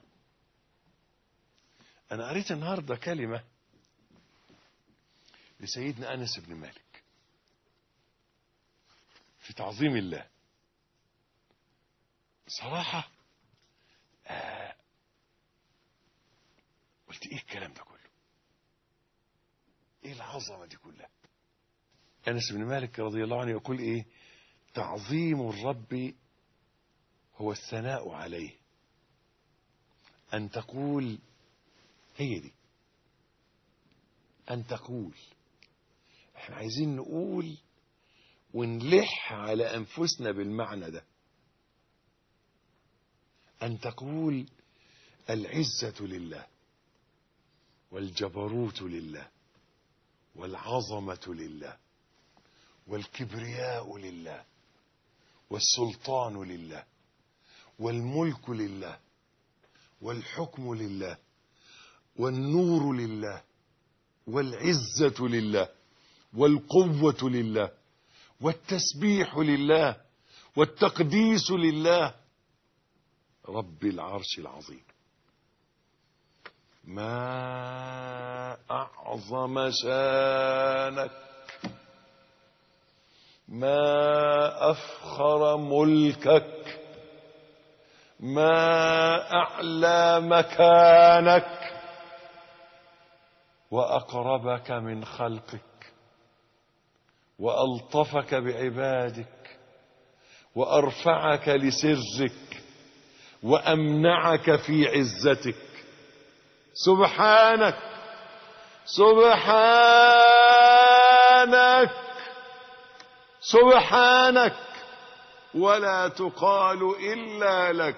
أنا قريت النهاردة كلمة لسيدنا أنس بن مالك في تعظيم الله. صراحة قلت إيه الكلام ده كله؟ إيه العظمة دي كلها؟ أنس بن مالك رضي الله عنه يقول إيه؟ تعظيم الرب هو الثناء عليه، أن تقول، هي دي، أن تقول. احنا عايزين نقول ونلح على أنفسنا بالمعنى ده. أن تقول العزة لله والجبروت لله والعظمة لله والكبرياء لله والسلطان لله والملك لله والحكم لله والنور لله والعزة لله والقوة لله والتسبيح لله والتقديس لله رب العرش العظيم. ما أعظم شانك، ما أفخر ملكك، ما أعلى مكانك، وأقربك من خلقك، وألطفك بعبادك، وأرفعك لسرك، وأمنعك في عزتك. سبحانك سبحانك سبحانك ولا تقال إلا لك.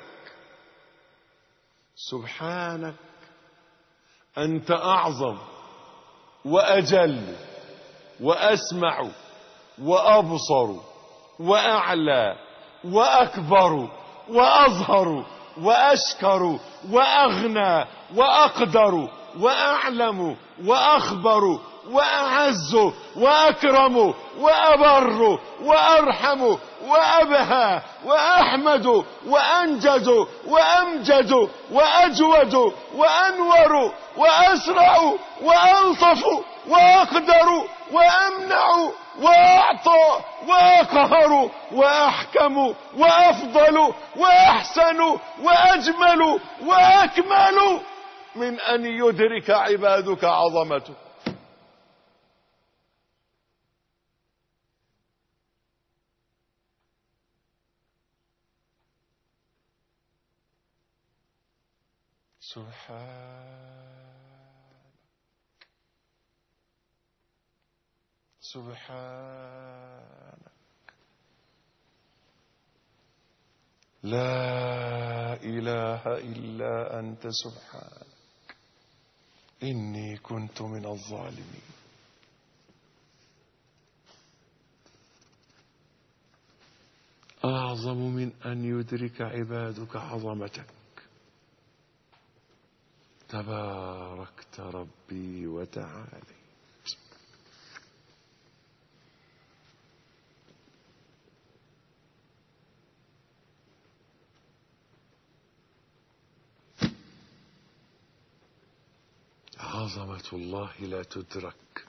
سبحانك أنت أعظم وأجل وأسمع وأبصر وأعلى وأكبر وأظهر وأشكر وأغنى وأقدر وأعلم وأخبر وأعز وأكرم وأبر وأرحم وأبهى وأحمد وأنجز وأمجد وأجود وأنور وأسرع وألطف وأقدر وأمنع وأعطى وأقهر وأحكم وأفضل وأحسن وأجمل وأكمل من أن يدرك عبادك عظمته. سبحانك لا إله إلا أنت سبحانك إني كنت من الظالمين. أعظم من أن يدرك عبادك عظمتك. تباركت ربي وتعالي. عظمة الله لا تدرك،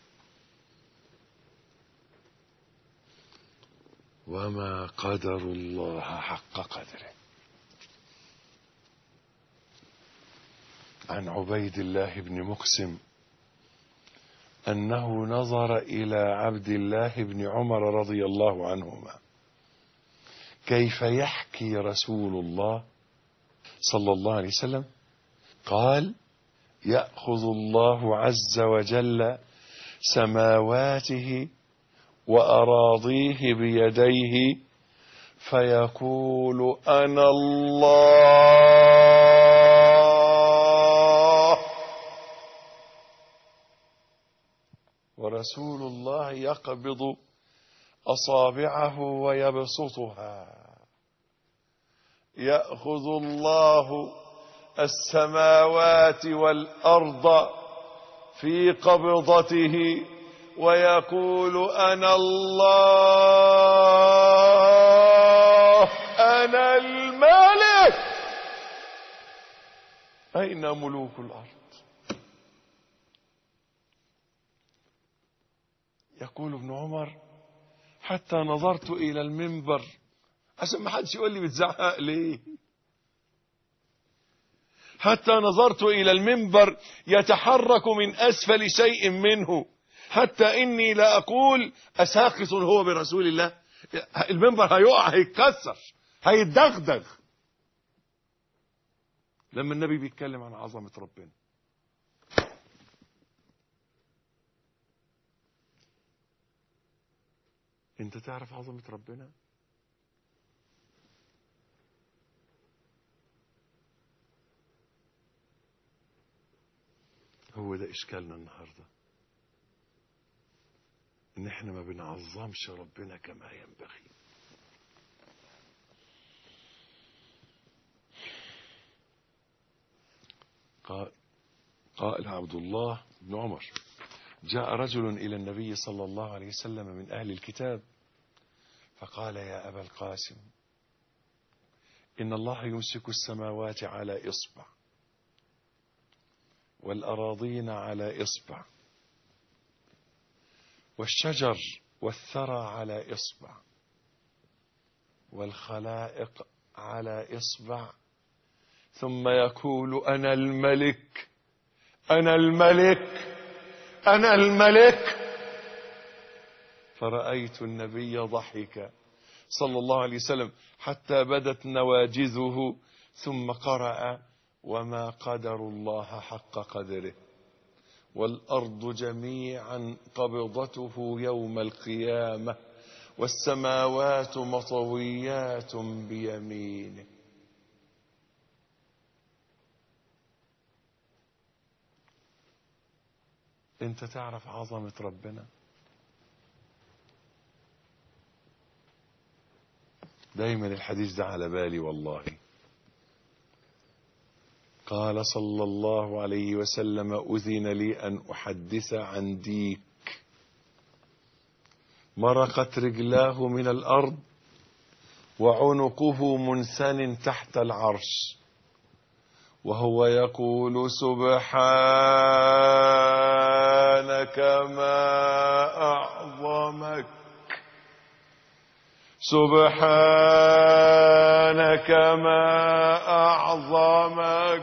وما قدر الله حق قدره. عن عبيد الله بن مقسم أنه نظر إلى عبد الله بن عمر رضي الله عنهما كيف يحكي رسول الله صلى الله عليه وسلم، قال: يأخذ الله عز وجل سماواته وأراضيه بيديه فيقول: أنا الله. ورسول الله يقبض أصابعه ويبسطها. يأخذ الله السماوات والأرض في قبضته ويقول: أنا الله أنا الملك. أين ملوك الأرض؟ يقول ابن عمر: حتى نظرت إلى المنبر، عشان ما حدش يقول لي بتزعق ليه، حتى نظرت إلى المنبر يتحرك من أسفل شيء منه، حتى إني لا أقول: أساقط هو برسول الله؟ المنبر هيقع، هيتكسر، هيتدغدغ لما النبي بيتكلم عن عظمة ربنا. انت تعرف عظمة ربنا؟ هو ده إشكالنا النهاردة، إن إحنا ما بنعظمش ربنا كما ينبغي. قال عبد الله بن عمر: جاء رجل إلى النبي صلى الله عليه وسلم من أهل الكتاب فقال: يا أبا القاسم، إن الله يمسك السماوات على إصبع والأراضين على إصبع والشجر والثرى على إصبع والخلائق على إصبع، ثم يقول: أنا الملك أنا الملك أنا الملك. فرأيت النبي ضحك صلى الله عليه وسلم حتى بدت نواجذه، ثم قرأ: وما قدر الله حق قدره والأرض جميعا قبضته يوم القيامة والسماوات مطويات بيمينه. انت تعرف عظمة ربنا؟ دايما الحديث ده على بالي والله. قال صلى الله عليه وسلم: أذن لي أن أحدث عن ديك مرقت رجلاه من الأرض وعنقه منثن تحت العرش، وهو يقول: سبحانك ما أعظمك سبحانك ما أعظمك.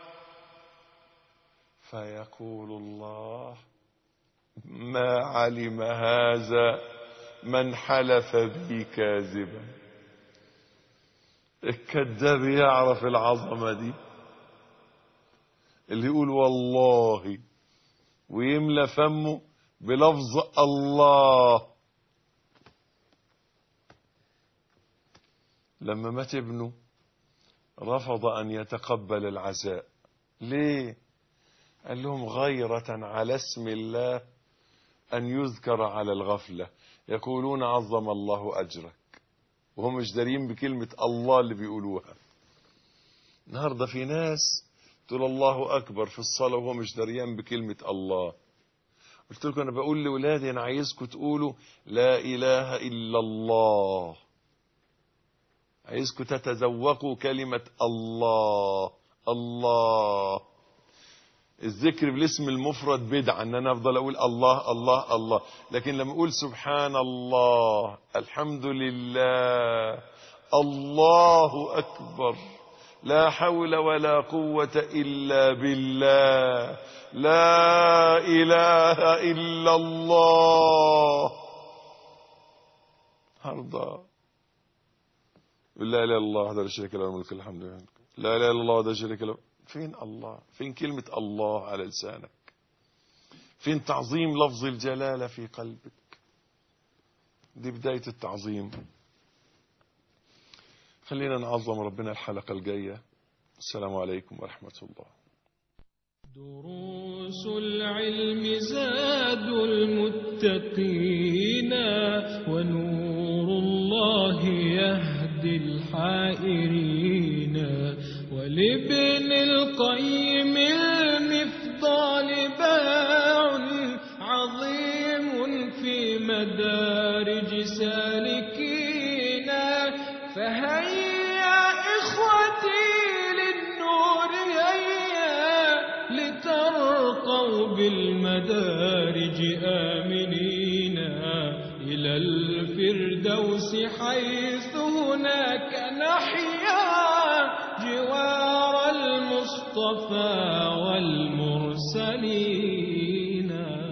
فيقول الله: ما علم هذا من حلف بي كاذبا. الكذاب يعرف العظمة دي، اللي يقول والله ويملى فمه بلفظ الله. لما مات ابنه رفض أن يتقبل العزاء. ليه؟ قال لهم غيرة على اسم الله أن يذكر على الغفلة. يقولون عظم الله أجرك وهم مش دارين بكلمة الله اللي بيقولوها. النهاردة في ناس تقول الله أكبر في الصلاة وهو مش داريان بكلمة الله. قلت لكم أنا بقول لأولادي أنا عايزكم تقولوا لا إله إلا الله، عايزكم تتذوقوا كلمة الله. الله الذكر بالاسم المفرد بدعة ان انا افضل اقول الله الله الله، لكن لما اقول سبحان الله الحمد لله الله اكبر لا حول ولا قوة الا بالله لا اله الا الله. هرضى لا اله الا الله وحده لا شريك له له الملك الحمد لله لا اله الا الله وحده لا شريك له. فين الله؟ فين كلمة الله على لسانك؟ فين تعظيم لفظ الجلالة في قلبك؟ دي بداية التعظيم. خلينا نعظم ربنا الحلقة الجاية. السلام عليكم ورحمة الله. دروس العلم زاد المتقين ونور الله يهدي الحائرين. ولابن القيم المفضال باع عظيم في مدارج سالكين. فهيا إخوتي للنور هيا لترقوا بالمدارج آمنين إلى الفردوس حيث هناك نحيا جوار المصطفى والمرسلين.